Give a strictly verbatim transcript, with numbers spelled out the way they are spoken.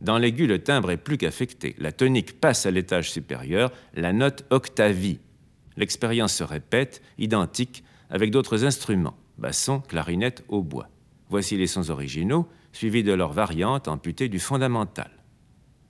Dans l'aigu, le timbre est plus qu'affecté. La tonique passe à l'étage supérieur, la note octavie. L'expérience se répète, identique, avec d'autres instruments, basson, clarinette, hautbois. Voici les sons originaux, suivis de leurs variantes amputées du fondamental.